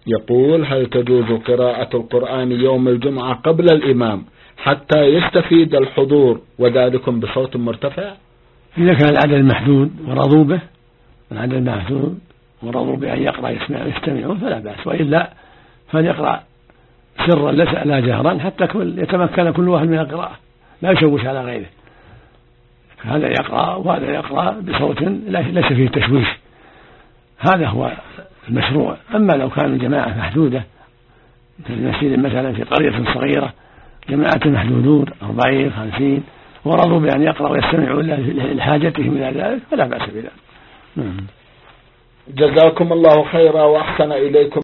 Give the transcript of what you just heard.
يقول: هل تجوز قراءة القرآن يوم الجمعة قبل الإمام حتى يستفيد الحضور وذلك بصوت مرتفع؟ إذا كان العدد محدود ورضوا به، العدد محدود ورضوا بأن يقرأ يستمعون فلا بأس، وإلا فليقرأ سرا لا جهرا حتى يتمكن كل واحد من القراءة، لا يشوش على غيره. هذا يقرأ وهذا يقرأ بصوت ليس فيه تشويش، هذا هو المشروع. أما لو كانوا جماعة محدودة في المسجد مثلا في قرية صغيرة، جماعة محدودون 40 50 ورضوا بأن يقرأوا ويستمعوا لحاجتهم إلى ذلك فلا بأس بذلك. جزاكم الله خيرا وأحسن إليكم.